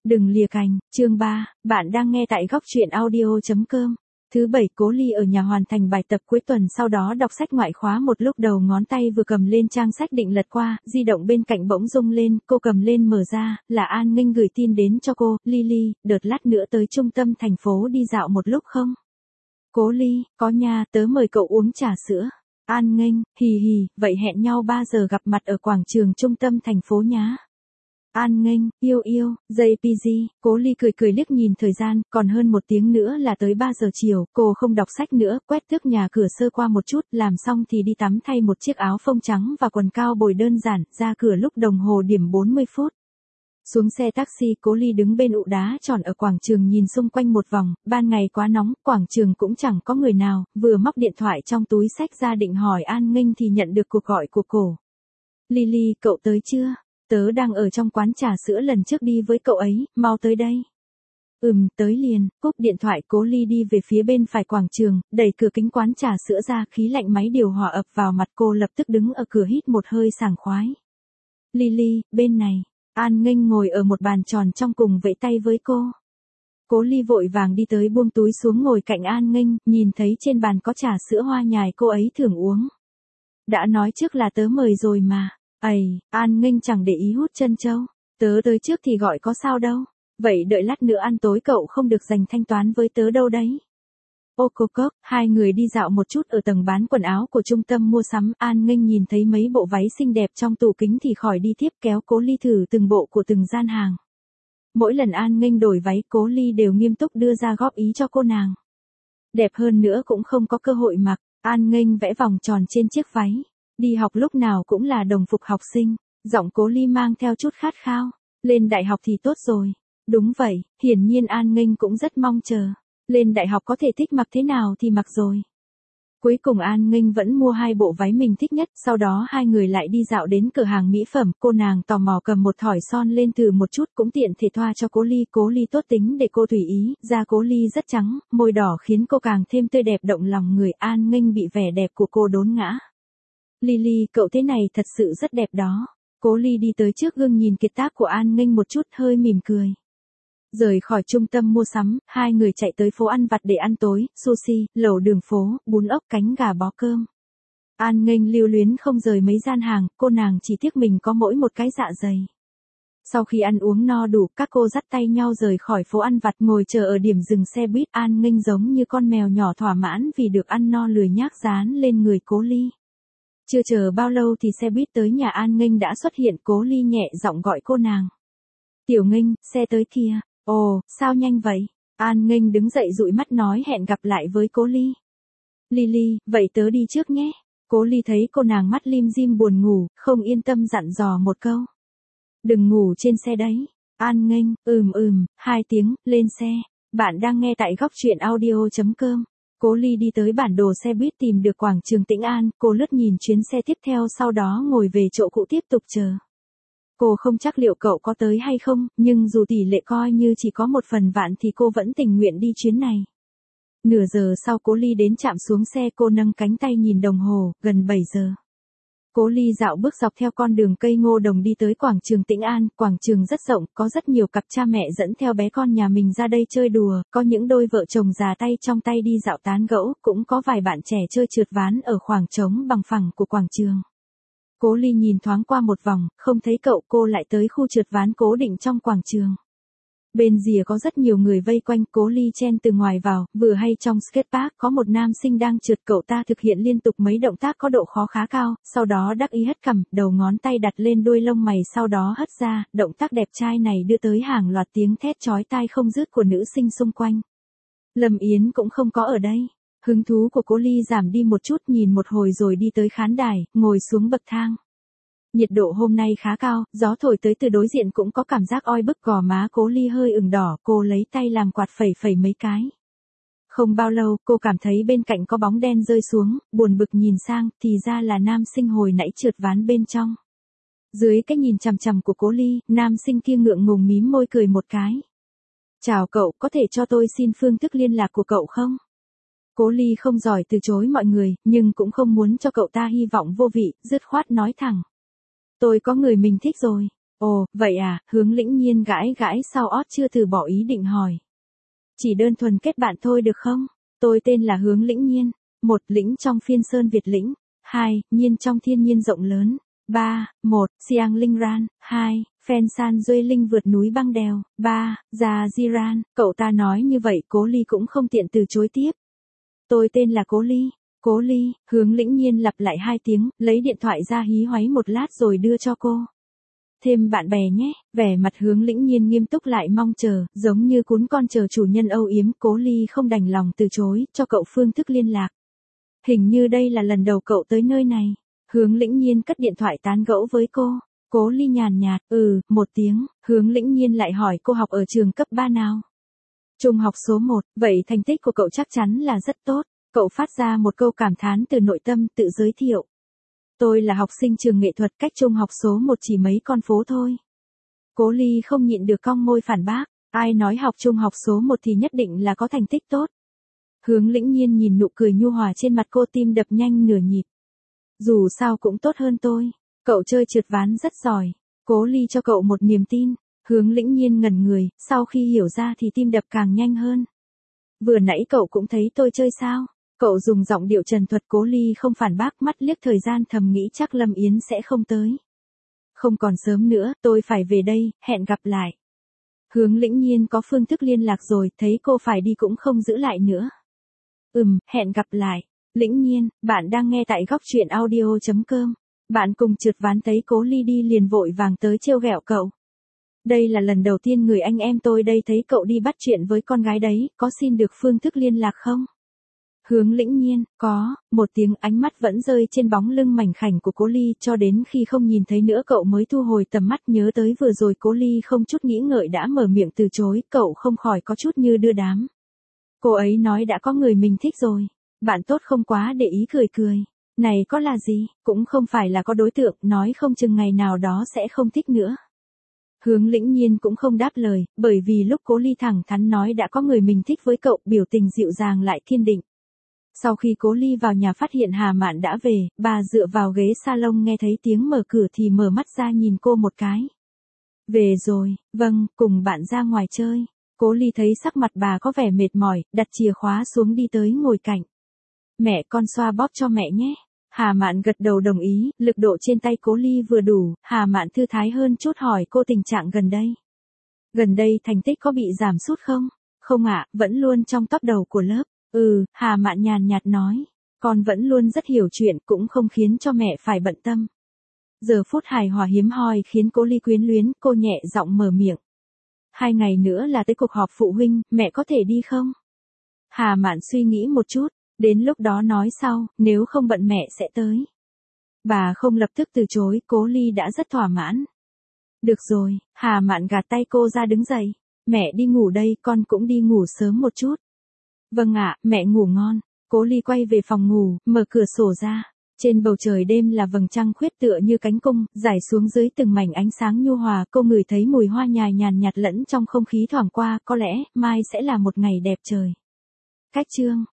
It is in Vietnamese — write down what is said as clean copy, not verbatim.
Đừng lìa cành, chương 3, bạn đang nghe tại góc truyện audio.com. Thứ bảy, Cố Ly ở nhà hoàn thành bài tập cuối tuần, sau đó đọc sách ngoại khóa một lúc, đầu ngón tay vừa cầm lên trang sách định lật qua, di động bên cạnh bỗng rung lên, cô cầm lên mở ra, là An Nghênh gửi tin đến cho cô: Lily, đợt lát nữa tới trung tâm thành phố đi dạo một lúc không? Cố Ly, có nha, tớ mời cậu uống trà sữa. An Nghênh, hì hì, vậy hẹn nhau 3 giờ gặp mặt ở quảng trường trung tâm thành phố nhá. An Nghênh, yêu yêu, JPG, Cố Ly cười cười liếc nhìn thời gian, còn hơn 1 tiếng nữa là tới 3 giờ chiều, cô không đọc sách nữa, quét tước nhà cửa sơ qua một chút, làm xong thì đi tắm thay một chiếc áo phông trắng và quần cao bồi đơn giản, ra cửa lúc đồng hồ điểm 40 phút. Xuống xe taxi, Cố Ly đứng bên ụ đá tròn ở quảng trường nhìn xung quanh một vòng, ban ngày quá nóng, quảng trường cũng chẳng có người nào, vừa móc điện thoại trong túi xách ra định hỏi An Nghênh thì nhận được cuộc gọi của cô. Lily, cậu tới chưa? Tớ đang ở trong quán trà sữa lần trước đi với cậu ấy, mau tới đây. Tới liền, cúp điện thoại. Cố Ly đi về phía bên phải quảng trường, đẩy cửa kính quán trà sữa ra, khí lạnh máy điều hòa ập vào mặt cô, lập tức đứng ở cửa hít một hơi sảng khoái. Lily, bên này. An Nghênh ngồi ở một bàn tròn trong cùng vẫy tay với cô. Cố Ly vội vàng đi tới buông túi xuống ngồi cạnh An Nghênh, nhìn thấy trên bàn có trà sữa hoa nhài cô ấy thường uống. Đã nói trước là tớ mời rồi mà. An Nghênh chẳng để ý hút chân châu. Tớ tới trước thì gọi có sao đâu. Vậy đợi lát nữa ăn tối cậu không được dành thanh toán với tớ đâu đấy. Ô cô cốc, hai người đi dạo một chút ở tầng bán quần áo của trung tâm mua sắm. An Nghênh nhìn thấy mấy bộ váy xinh đẹp trong tủ kính thì khỏi đi tiếp, kéo Cố Ly thử từng bộ của từng gian hàng. Mỗi lần An Nghênh đổi váy, Cố Ly đều nghiêm túc đưa ra góp ý cho cô nàng. Đẹp hơn nữa cũng không có cơ hội mặc. An Nghênh vẽ vòng tròn trên chiếc váy. Đi học lúc nào cũng là đồng phục học sinh. Giọng Cố Ly mang theo chút khát khao. Lên đại học thì tốt rồi. Đúng vậy, hiển nhiên An Nghênh cũng rất mong chờ. Lên đại học có thể thích mặc thế nào thì mặc rồi. Cuối cùng An Nghênh vẫn mua 2 bộ váy mình thích nhất, sau đó hai người lại đi dạo đến cửa hàng mỹ phẩm, cô nàng tò mò cầm một thỏi son lên thử một chút, cũng tiện thể thoa cho Cố Ly. Cố Ly tốt tính để cô tùy ý, da Cố Ly rất trắng, môi đỏ khiến cô càng thêm tươi đẹp động lòng người. An Nghênh bị vẻ đẹp của cô đốn ngã. Lily, cậu thế này thật sự rất đẹp đó. Cố Ly đi tới trước gương nhìn kiệt tác của An Nghênh một chút, hơi mỉm cười. Rời khỏi trung tâm mua sắm, hai người chạy tới phố ăn vặt để ăn tối, sushi, lẩu đường phố, bún ốc, cánh gà bó cơm. An Nghênh lưu luyến không rời mấy gian hàng, cô nàng chỉ tiếc mình có mỗi một cái dạ dày. Sau khi ăn uống no đủ, các cô dắt tay nhau rời khỏi phố ăn vặt, ngồi chờ ở điểm dừng xe buýt. An Nghênh giống như con mèo nhỏ thỏa mãn vì được ăn no, lười nhác dán lên người Cố Ly. Chưa chờ bao lâu thì xe buýt tới nhà An Nghênh đã xuất hiện. Cố Ly nhẹ giọng gọi cô nàng. Tiểu Nghênh, xe tới kìa. Ồ, sao nhanh vậy? An Nghênh đứng dậy dụi mắt nói hẹn gặp lại với Cố Ly. Lily, vậy tớ đi trước nhé. Cố Ly thấy cô nàng mắt lim dim buồn ngủ, không yên tâm dặn dò một câu. Đừng ngủ trên xe đấy. An Nghênh, 2 tiếng, lên xe. Bạn đang nghe tại góc truyện audio.com. Cố Ly đi tới bản đồ xe buýt tìm được quảng trường Tĩnh An, cô lướt nhìn chuyến xe tiếp theo, sau đó ngồi về chỗ cũ tiếp tục chờ. Cô không chắc liệu cậu có tới hay không, nhưng dù tỷ lệ coi như chỉ có 1 phần vạn thì cô vẫn tình nguyện đi chuyến này. Nửa giờ sau Cố Ly đến trạm xuống xe, cô nâng cánh tay nhìn đồng hồ, gần 7 giờ. Cố Ly dạo bước dọc theo con đường cây ngô đồng đi tới quảng trường Tĩnh An. Quảng trường rất rộng, có rất nhiều cặp cha mẹ dẫn theo bé con nhà mình ra đây chơi đùa, có những đôi vợ chồng già tay trong tay đi dạo tán gẫu, cũng có vài bạn trẻ chơi trượt ván ở khoảng trống bằng phẳng của quảng trường. Cố Ly nhìn thoáng qua một vòng, không thấy cậu, cô lại tới khu trượt ván cố định trong quảng trường. Bên rìa có rất nhiều người vây quanh. Cố Ly chen từ ngoài vào, vừa hay trong skatepark có một nam sinh đang trượt, cậu ta thực hiện liên tục mấy động tác có độ khó khá cao, sau đó đắc ý hất cằm, đầu ngón tay đặt lên đuôi lông mày sau đó hất ra. Động tác đẹp trai này đưa tới hàng loạt tiếng thét chói tai không dứt của nữ sinh xung quanh. Lâm Yến cũng không có ở đây. Hứng thú của Cố Ly giảm đi một chút, nhìn một hồi rồi đi tới khán đài, ngồi xuống bậc thang. Nhiệt độ hôm nay khá cao, gió thổi tới từ đối diện cũng có cảm giác oi bức, gò má Cố Ly hơi ửng đỏ, cô lấy tay làm quạt phẩy phẩy mấy cái. Không bao lâu, cô cảm thấy bên cạnh có bóng đen rơi xuống, buồn bực nhìn sang, thì ra là nam sinh hồi nãy trượt ván bên trong. Dưới cái nhìn chằm chằm của Cố Ly, nam sinh kia ngượng ngùng mím môi cười một cái. Chào cậu, có thể cho tôi xin phương thức liên lạc của cậu không? Cố Ly không giỏi từ chối mọi người, nhưng cũng không muốn cho cậu ta hy vọng vô vị, dứt khoát nói thẳng. Tôi có người mình thích rồi. Ồ, vậy à, Hướng Lĩnh Nhiên gãi gãi sau ót chưa từ bỏ ý định hỏi. Chỉ đơn thuần kết bạn thôi được không? Tôi tên là Hướng Lĩnh Nhiên. 1. Lĩnh trong phiên sơn Việt lĩnh. 2. Nhiên trong thiên nhiên rộng lớn. 3. 1. Siang Linh Ran. 2. Phen San Duê Linh vượt núi băng đèo. 3. Già Jiran. Cậu ta nói như vậy Cố Ly cũng không tiện từ chối tiếp. Tôi tên là Cố Ly. Cố Ly, Hướng Lĩnh Nhiên lặp lại 2 tiếng, lấy điện thoại ra hí hoáy một lát rồi đưa cho cô. Thêm bạn bè nhé, vẻ mặt Hướng Lĩnh Nhiên nghiêm túc lại mong chờ, giống như cún con chờ chủ nhân âu yếm. Cố Ly không đành lòng từ chối, cho cậu phương thức liên lạc. Hình như đây là lần đầu cậu tới nơi này. Hướng Lĩnh Nhiên cất điện thoại tán gẫu với cô. Cố Ly nhàn nhạt, một tiếng, Hướng Lĩnh Nhiên lại hỏi cô học ở trường cấp 3 nào. Trung học số 1, vậy thành tích của cậu chắc chắn là rất tốt. Cậu phát ra một câu cảm thán từ nội tâm, tự giới thiệu. Tôi là học sinh trường nghệ thuật, cách trung học số 1 chỉ mấy con phố thôi. Cố Ly không nhịn được cong môi phản bác, ai nói học trung học số 1 thì nhất định là có thành tích tốt. Hướng Lĩnh Nhiên nhìn nụ cười nhu hòa trên mặt cô, tim đập nhanh nửa nhịp. Dù sao cũng tốt hơn tôi, cậu chơi trượt ván rất giỏi. Cố Ly cho cậu một niềm tin. Hướng Lĩnh Nhiên ngẩn người, sau khi hiểu ra thì tim đập càng nhanh hơn. Vừa nãy cậu cũng thấy tôi chơi sao? Cậu dùng giọng điệu trần thuật. Cố Ly không phản bác, mắt liếc thời gian thầm nghĩ chắc Lâm Yến sẽ không tới. Không còn sớm nữa, tôi phải về đây, hẹn gặp lại. Hướng Lĩnh Nhiên có phương thức liên lạc rồi, thấy cô phải đi cũng không giữ lại nữa. Hẹn gặp lại. Lĩnh Nhiên, bạn đang nghe tại góc truyện audio.com. Bạn cùng trượt ván thấy Cố Ly đi liền vội vàng tới trêu ghẹo cậu. Đây là lần đầu tiên người anh em tôi đây thấy cậu đi bắt chuyện với con gái đấy, có xin được phương thức liên lạc không? Hướng Lĩnh Nhiên, có, một tiếng, ánh mắt vẫn rơi trên bóng lưng mảnh khảnh của Cố Ly, cho đến khi không nhìn thấy nữa cậu mới thu hồi tầm mắt, nhớ tới vừa rồi Cố Ly không chút nghĩ ngợi đã mở miệng từ chối, cậu không khỏi có chút như đưa đám. Cô ấy nói đã có người mình thích rồi. Bạn tốt không quá để ý, cười cười. Này có là gì, cũng không phải là có đối tượng, nói không chừng ngày nào đó sẽ không thích nữa. Hướng Lĩnh Nhiên cũng không đáp lời, bởi vì lúc Cố Ly thẳng thắn nói đã có người mình thích với cậu, biểu tình dịu dàng lại kiên định. Sau khi Cố Ly vào nhà phát hiện Hà Mạn đã về, bà dựa vào ghế salon nghe thấy tiếng mở cửa thì mở mắt ra nhìn cô một cái. Về rồi, vâng, cùng bạn ra ngoài chơi. Cố Ly thấy sắc mặt bà có vẻ mệt mỏi, đặt chìa khóa xuống đi tới ngồi cạnh. Mẹ, con xoa bóp cho mẹ nhé. Hà Mạn gật đầu đồng ý, lực độ trên tay Cố Ly vừa đủ, Hà Mạn thư thái hơn chút hỏi cô tình trạng gần đây. Gần đây thành tích có bị giảm sút không? Không ạ, vẫn luôn trong top đầu của lớp. Hà Mạn nhàn nhạt nói. Con vẫn luôn rất hiểu chuyện, cũng không khiến cho mẹ phải bận tâm. Giờ phút hài hòa hiếm hoi khiến Cố Ly quyến luyến, cô nhẹ giọng mở miệng. 2 ngày nữa là tới cuộc họp phụ huynh, mẹ có thể đi không? Hà Mạn suy nghĩ một chút, đến lúc đó nói sau, nếu không bận mẹ sẽ tới. Bà không lập tức từ chối, Cố Ly đã rất thỏa mãn. Được rồi, Hà Mạn gạt tay cô ra đứng dậy. Mẹ đi ngủ đây, con cũng đi ngủ sớm một chút. Vâng ạ, mẹ ngủ ngon. Cố Ly quay về phòng ngủ, mở cửa sổ ra. Trên bầu trời đêm là vầng trăng khuyết tựa như cánh cung, rải xuống dưới từng mảnh ánh sáng nhu hòa, cô ngửi thấy mùi hoa nhài nhàn nhạt lẫn trong không khí thoảng qua, có lẽ mai sẽ là một ngày đẹp trời. Cách chương